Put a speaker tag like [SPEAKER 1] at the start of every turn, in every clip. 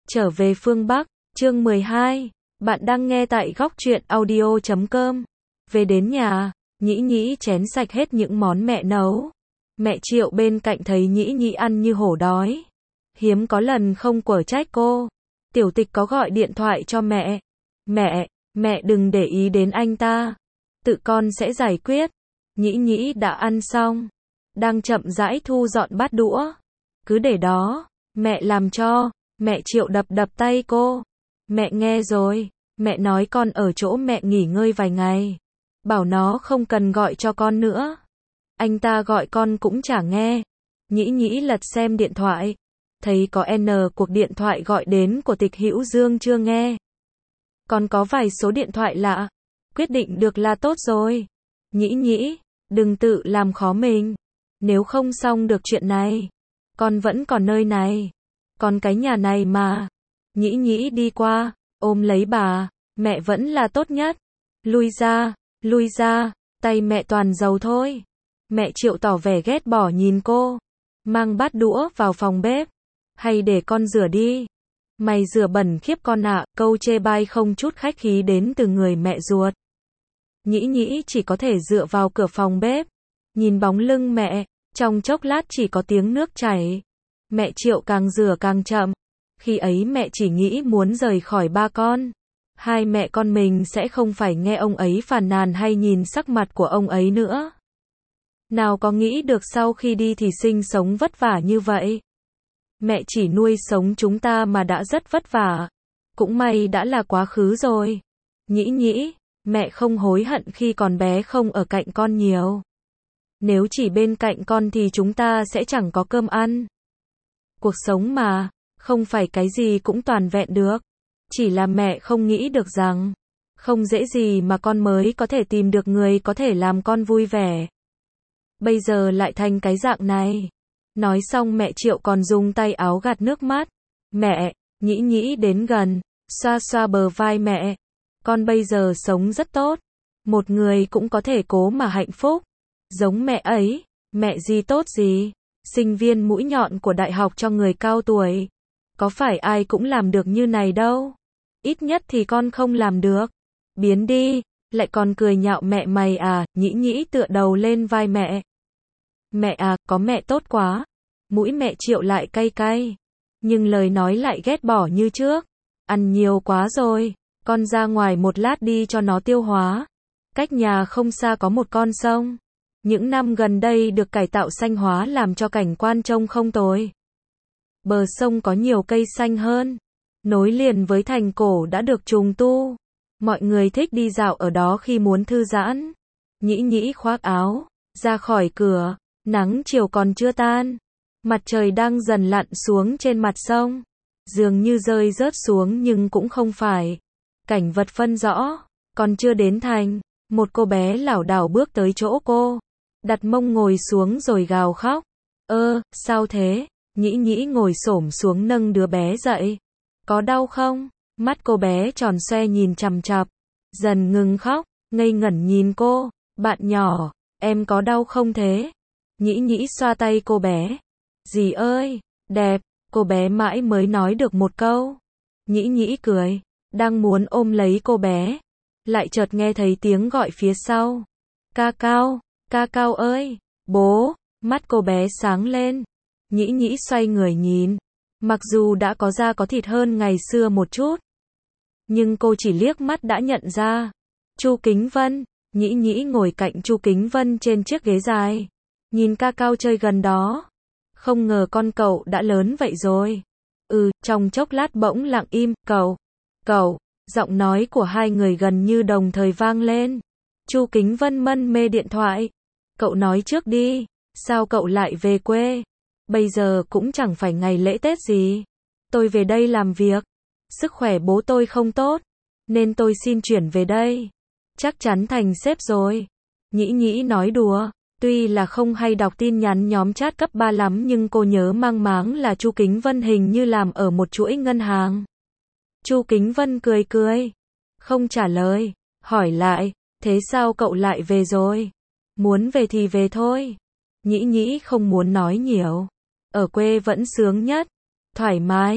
[SPEAKER 1] Trở về phương Bắc, chương 12. Bạn đang nghe tại góc truyện audio.com. Về đến nhà, Nhĩ Nhĩ chén sạch hết những món mẹ nấu. Mẹ Triệu bên cạnh thấy Nhĩ Nhĩ ăn như hổ đói. Hiếm có lần không quở trách cô. Tiểu Tịch có gọi điện thoại cho mẹ. Mẹ đừng để ý đến anh ta. Tự con sẽ giải quyết. Nhĩ Nhĩ đã ăn xong. Đang chậm rãi thu dọn bát đũa. Cứ để đó, mẹ làm cho. Mẹ Triệu đập đập tay cô. Mẹ nghe rồi, mẹ nói con ở chỗ mẹ nghỉ ngơi vài ngày. Bảo nó không cần gọi cho con nữa. Anh ta gọi con cũng chả nghe. Nhĩ Nhĩ lật xem điện thoại. Thấy có N cuộc điện thoại gọi đến của Tịch Hữu Dương chưa nghe. Còn có vài số điện thoại lạ. Quyết định được là tốt rồi. Nhĩ Nhĩ, đừng tự làm khó mình. Nếu không xong được chuyện này, con vẫn còn nơi này. Còn cái nhà này mà. Nhĩ Nhĩ đi qua, ôm lấy bà. Mẹ vẫn là tốt nhất. Lui ra, tay mẹ toàn dầu thôi. Mẹ Triệu tỏ vẻ ghét bỏ nhìn cô. Mang bát đũa vào phòng bếp. Hay để con rửa đi. Mày rửa bẩn khiếp con ạ. Câu chê bai không chút khách khí đến từ người mẹ ruột. Nhĩ Nhĩ chỉ có thể dựa vào cửa phòng bếp. Nhìn bóng lưng mẹ. Trong chốc lát chỉ có tiếng nước chảy. Mẹ Triệu càng rửa càng chậm. Khi ấy mẹ chỉ nghĩ muốn rời khỏi ba con. Hai mẹ con mình sẽ không phải nghe ông ấy phàn nàn hay nhìn sắc mặt của ông ấy nữa. Nào có nghĩ được sau khi đi thì sinh sống vất vả như vậy. Mẹ chỉ nuôi sống chúng ta mà đã rất vất vả. Cũng may đã là quá khứ rồi. Nhĩ Nhĩ, mẹ không hối hận khi còn bé không ở cạnh con nhiều. Nếu chỉ bên cạnh con thì chúng ta sẽ chẳng có cơm ăn. Cuộc sống mà, không phải cái gì cũng toàn vẹn được. Chỉ là mẹ không nghĩ được rằng, không dễ gì mà con mới có thể tìm được người có thể làm con vui vẻ. Bây giờ lại thành cái dạng này. Nói xong mẹ Triệu còn dùng tay áo gạt nước mắt. Mẹ, Nhĩ Nhĩ đến gần, xoa xoa bờ vai mẹ. Con bây giờ sống rất tốt. Một người cũng có thể cố mà hạnh phúc. Giống mẹ ấy, mẹ gì tốt gì. Sinh viên mũi nhọn của đại học cho người cao tuổi. Có phải ai cũng làm được như này đâu. Ít nhất thì con không làm được. Biến đi, lại còn cười nhạo mẹ mày à. Nhĩ Nhĩ tựa đầu lên vai mẹ. Mẹ à, có mẹ tốt quá. Mũi mẹ Triệu lại cay cay. Nhưng lời nói lại ghét bỏ như trước. Ăn nhiều quá rồi. Con ra ngoài một lát đi cho nó tiêu hóa. Cách nhà không xa có một con sông. Những năm gần đây được cải tạo xanh hóa làm cho cảnh quan trông không tồi. Bờ sông có nhiều cây xanh hơn. Nối liền với thành cổ đã được trùng tu. Mọi người thích đi dạo ở đó khi muốn thư giãn. Nhĩ Nhĩ khoác áo, ra khỏi cửa. Nắng chiều còn chưa tan. Mặt trời đang dần lặn xuống trên mặt sông. Dường như rơi rớt xuống nhưng cũng không phải. Cảnh vật phân rõ. Còn chưa đến thành. Một cô bé lảo đảo bước tới chỗ cô. Đặt mông ngồi xuống rồi gào khóc. Sao thế? Nhĩ Nhĩ ngồi xổm xuống nâng đứa bé dậy. Có đau không? Mắt cô bé tròn xoe nhìn chằm chằm. Dần ngừng khóc, ngây ngẩn nhìn cô. Bạn nhỏ, em có đau không thế? Nhĩ Nhĩ xoa tay cô bé. Dì ơi, đẹp. Cô bé mãi mới nói được một câu. Nhĩ Nhĩ cười, đang muốn ôm lấy cô bé. Lại chợt nghe thấy tiếng gọi phía sau. Ca Cao ơi, bố. Mắt cô bé sáng lên. Nhĩ Nhĩ xoay người nhìn. Mặc dù đã có da có thịt hơn ngày xưa một chút. Nhưng cô chỉ liếc mắt đã nhận ra. Chu Kính Vân. Nhĩ Nhĩ ngồi cạnh Chu Kính Vân trên chiếc ghế dài. Nhìn Ca Cao chơi gần đó. Không ngờ con cậu đã lớn vậy rồi. Trong chốc lát bỗng lặng im. Cậu. Giọng nói của hai người gần như đồng thời vang lên. Chu Kính Vân mân mê điện thoại. Cậu nói trước đi. Sao cậu lại về quê? Bây giờ cũng chẳng phải ngày lễ Tết gì. Tôi về đây làm việc. Sức khỏe bố tôi không tốt. Nên tôi xin chuyển về đây. Chắc chắn thành sếp rồi. Nhĩ Nhĩ nói đùa. Tuy là không hay đọc tin nhắn nhóm chat cấp 3 lắm nhưng cô nhớ mang máng là Chu Kính Vân hình như làm ở một chuỗi ngân hàng. Chu Kính Vân cười. Không trả lời. Hỏi lại. Thế sao cậu lại về rồi? Muốn về thì về thôi. Nhĩ Nhĩ không muốn nói nhiều. Ở quê vẫn sướng nhất. Thoải mái.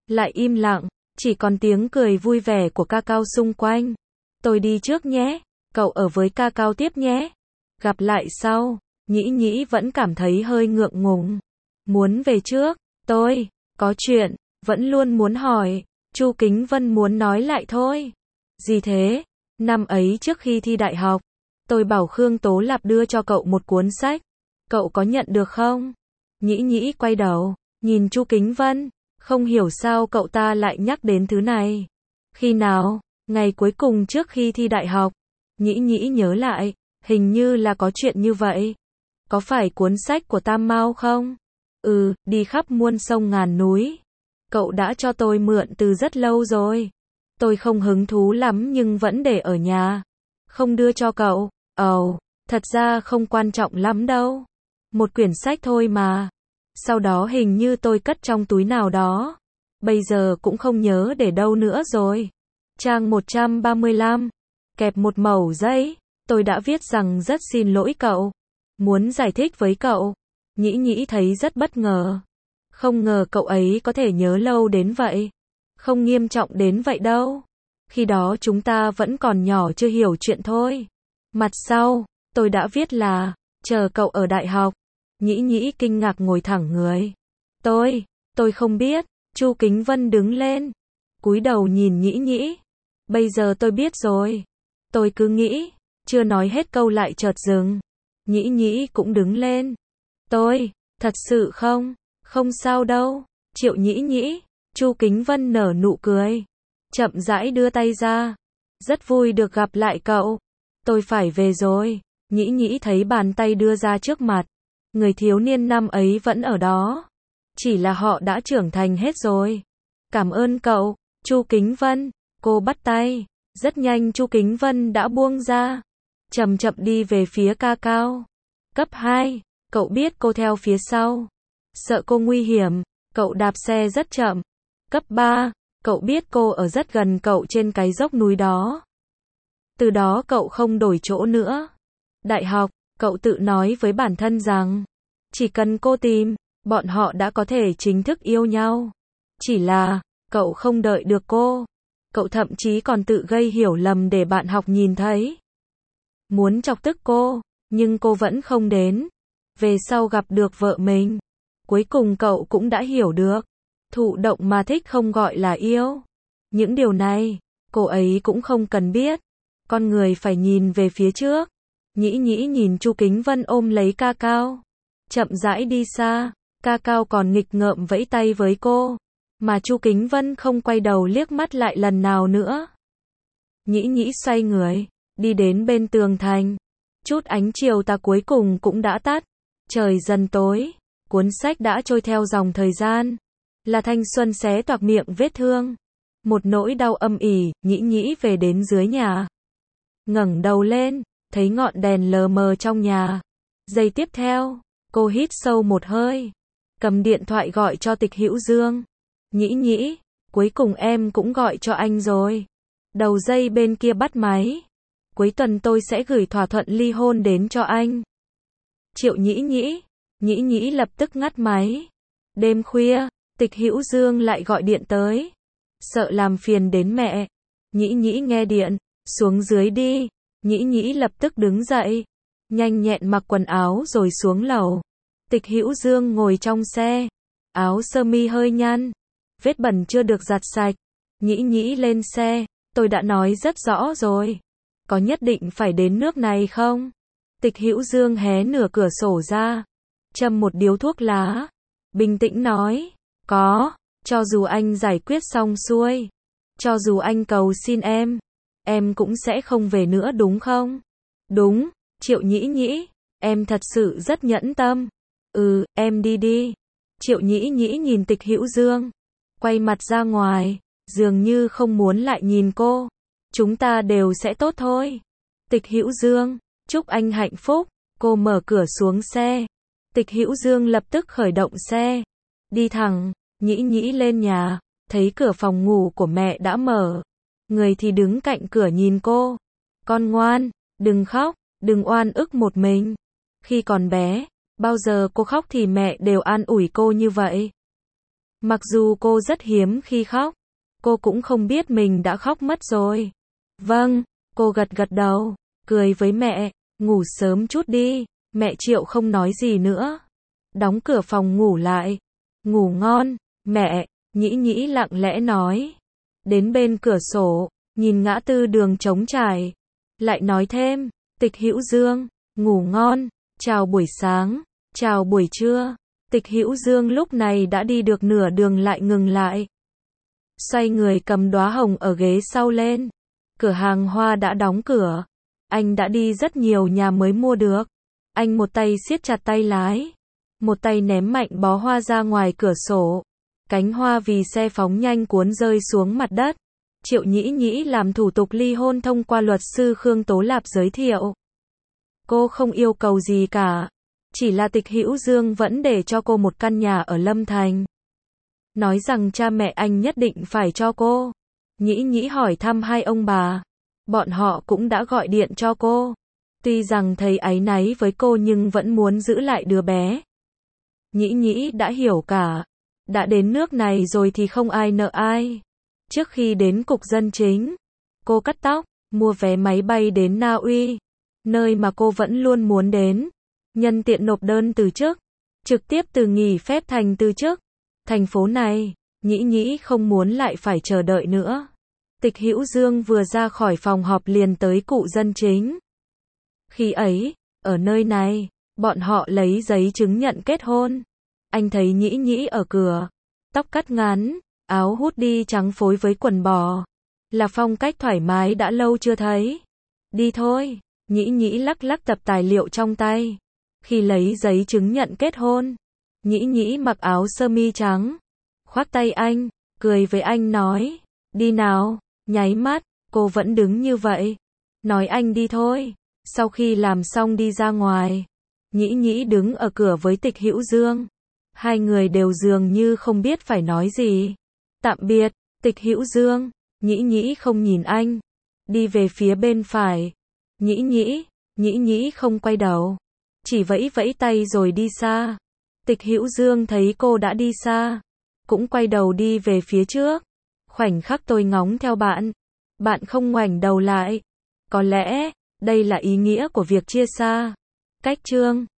[SPEAKER 1] Lại im lặng, chỉ còn tiếng cười vui vẻ của Cao xung quanh. Tôi đi trước nhé, cậu ở với Cao tiếp nhé. Gặp lại sau, Nhĩ vẫn cảm thấy hơi ngượng ngùng. Muốn về trước, tôi có chuyện, vẫn luôn muốn hỏi. Chu Kính Vân muốn nói lại thôi. Gì thế? Năm ấy trước khi thi đại học, tôi bảo Khương Tố Lạp đưa cho cậu một cuốn sách. Cậu có nhận được không? Nhĩ quay đầu, nhìn Chu Kính Vân, không hiểu sao cậu ta lại nhắc đến thứ này. Khi nào? Ngày cuối cùng trước khi thi đại học. Nhĩ nhớ lại, hình như là có chuyện như vậy. Có phải cuốn sách của Tam Mao không? Đi khắp muôn sông ngàn núi. Cậu đã cho tôi mượn từ rất lâu rồi. Tôi không hứng thú lắm nhưng vẫn để ở nhà. Không đưa cho cậu. Thật ra không quan trọng lắm đâu. Một quyển sách thôi mà. Sau đó hình như tôi cất trong túi nào đó. Bây giờ cũng không nhớ để đâu nữa rồi. Trang 135. Kẹp một mẩu giấy. Tôi đã viết rằng rất xin lỗi cậu. Muốn giải thích với cậu. Nhĩ thấy rất bất ngờ. Không ngờ cậu ấy có thể nhớ lâu đến vậy. Không nghiêm trọng đến vậy đâu. Khi đó chúng ta vẫn còn nhỏ chưa hiểu chuyện thôi. Mặt sau, tôi đã viết là, chờ cậu ở đại học. Nhĩ kinh ngạc ngồi thẳng người. Tôi không biết. Chu Kính Vân đứng lên. Cúi đầu nhìn Nhĩ. Bây giờ tôi biết rồi. Tôi cứ nghĩ, chưa nói hết câu lại chợt dừng. Nhĩ cũng đứng lên. Thật sự không? Không sao đâu. Triệu Nhĩ. Chu Kính Vân nở nụ cười. Chậm rãi đưa tay ra. Rất vui được gặp lại cậu. Tôi phải về rồi. Nhĩ thấy bàn tay đưa ra trước mặt. Người thiếu niên năm ấy vẫn ở đó. Chỉ là họ đã trưởng thành hết rồi. Cảm ơn cậu, Chu Kính Vân. Cô bắt tay. Rất nhanh Chu Kính Vân đã buông ra. Chậm chậm đi về phía Cao. Cấp 2, cậu biết cô theo phía sau. Sợ cô nguy hiểm, cậu đạp xe rất chậm. Cấp 3, cậu biết cô ở rất gần cậu trên cái dốc núi đó. Từ đó cậu không đổi chỗ nữa. Đại học, cậu tự nói với bản thân rằng, chỉ cần cô tìm, bọn họ đã có thể chính thức yêu nhau. Chỉ là, cậu không đợi được cô. Cậu thậm chí còn tự gây hiểu lầm để bạn học nhìn thấy. Muốn chọc tức cô, nhưng cô vẫn không đến. Về sau gặp được vợ mình. Cuối cùng cậu cũng đã hiểu được. Thụ động mà thích không gọi là yêu. Những điều này, cô ấy cũng không cần biết. Con người phải nhìn về phía trước. Nhĩ nhìn Chu Kính Vân ôm lấy Cao. Chậm rãi đi xa. Cao còn nghịch ngợm vẫy tay với cô. Mà Chu Kính Vân không quay đầu liếc mắt lại lần nào nữa. Nhĩ xoay người. Đi đến bên tường thành. Chút ánh chiều tà cuối cùng cũng đã tắt. Trời dần tối. Cuốn sách đã trôi theo dòng thời gian. Là thanh xuân xé toạc miệng vết thương. Một nỗi đau âm ỉ, Nhĩ về đến dưới nhà. Ngẩng đầu lên, thấy ngọn đèn lờ mờ trong nhà. Giây tiếp theo, cô hít sâu một hơi. Cầm điện thoại gọi cho Tịch Hữu Dương. Nhĩ, cuối cùng em cũng gọi cho anh rồi. Đầu dây bên kia bắt máy. Cuối tuần tôi sẽ gửi thỏa thuận ly hôn đến cho anh. Triệu Nhĩ lập tức ngắt máy. Đêm khuya, Tịch Hữu Dương lại gọi điện tới. Sợ làm phiền đến mẹ. Nhĩ nghe điện, xuống dưới đi. Nhĩ lập tức đứng dậy. Nhanh nhẹn mặc quần áo rồi xuống lầu. Tịch Hữu Dương ngồi trong xe. Áo sơ mi hơi nhăn. Vết bẩn chưa được giặt sạch. Nhĩ lên xe. Tôi đã nói rất rõ rồi. Có nhất định phải đến nước này không? Tịch Hữu Dương hé nửa cửa sổ ra. Châm một điếu thuốc lá. Bình tĩnh nói. Có. Cho dù anh giải quyết xong xuôi. Cho dù anh cầu xin em cũng sẽ không về nữa đúng không? Đúng. Triệu Nhĩ. Em thật sự rất nhẫn tâm. Em đi. Triệu Nhĩ nhìn Tịch Hữu Dương. Quay mặt ra ngoài. Dường như không muốn lại nhìn cô. Chúng ta đều sẽ tốt thôi. Tịch Hữu Dương, chúc anh hạnh phúc. Cô mở cửa xuống xe. Tịch Hữu Dương lập tức khởi động xe. Đi thẳng. Nhĩ lên nhà. Thấy cửa phòng ngủ của mẹ đã mở. Người thì đứng cạnh cửa nhìn cô. Con ngoan, đừng khóc, đừng oan ức một mình. Khi còn bé, bao giờ cô khóc thì mẹ đều an ủi cô như vậy. Mặc dù cô rất hiếm khi khóc, cô cũng không biết mình đã khóc mất rồi. Vâng, cô gật gật đầu, cười với mẹ, ngủ sớm chút đi. Mẹ Triệu không nói gì nữa, đóng cửa phòng ngủ lại. Ngủ ngon, mẹ, Nhĩ Nhĩ lặng lẽ nói. Đến bên cửa sổ, nhìn ngã tư đường trống trải, lại nói thêm, Tịch Hữu Dương, ngủ ngon, chào buổi sáng, chào buổi trưa. Tịch Hữu Dương lúc này đã đi được nửa đường lại ngừng lại. Xoay người cầm đóa hồng ở ghế sau lên. Cửa hàng hoa đã đóng cửa. Anh đã đi rất nhiều nhà mới mua được. Anh một tay siết chặt tay lái, một tay ném mạnh bó hoa ra ngoài cửa sổ. Cánh hoa vì xe phóng nhanh cuốn rơi xuống mặt đất. Triệu Nhĩ Nhĩ làm thủ tục ly hôn thông qua luật sư Khương Tố Lạp giới thiệu. Cô không yêu cầu gì cả, chỉ là Tịch Hữu Dương vẫn để cho cô một căn nhà ở Lâm Thành. Nói rằng cha mẹ anh nhất định phải cho cô. Nhĩ Nhĩ hỏi thăm hai ông bà. Bọn họ cũng đã gọi điện cho cô. Tuy rằng thấy áy náy với cô nhưng vẫn muốn giữ lại đứa bé. Nhĩ Nhĩ đã hiểu cả. Đã đến nước này rồi thì không ai nợ ai. Trước khi đến cục dân chính, cô cắt tóc, mua vé máy bay đến Na Uy, nơi mà cô vẫn luôn muốn đến. Nhân tiện nộp đơn từ chức, trực tiếp từ nghỉ phép thành từ chức. Thành phố này, Nhĩ Nhĩ không muốn lại phải chờ đợi nữa. Tịch Hữu Dương vừa ra khỏi phòng họp liền tới cụ dân chính. Khi ấy, ở nơi này, bọn họ lấy giấy chứng nhận kết hôn. Anh thấy Nhĩ Nhĩ ở cửa, tóc cắt ngắn, áo hoodie trắng phối với quần bò, là phong cách thoải mái đã lâu chưa thấy. Đi thôi, Nhĩ Nhĩ lắc lắc tập tài liệu trong tay. Khi lấy giấy chứng nhận kết hôn, Nhĩ Nhĩ mặc áo sơ mi trắng, khoác tay anh, cười với anh nói, đi nào. Nháy mắt, cô vẫn đứng như vậy, nói anh đi thôi. Sau khi làm xong đi ra ngoài, Nhĩ Nhĩ đứng ở cửa với Tịch Hữu Dương. Hai người đều dường như không biết phải nói gì. Tạm biệt, Tịch Hữu Dương. Nhĩ Nhĩ không nhìn anh, đi về phía bên phải. Nhĩ Nhĩ không quay đầu, chỉ vẫy vẫy tay rồi đi xa. Tịch Hữu Dương thấy cô đã đi xa, cũng quay đầu đi về phía trước. Khoảnh khắc tôi ngóng theo bạn, bạn không ngoảnh đầu lại. Có lẽ, đây là ý nghĩa của việc chia xa. Cách chương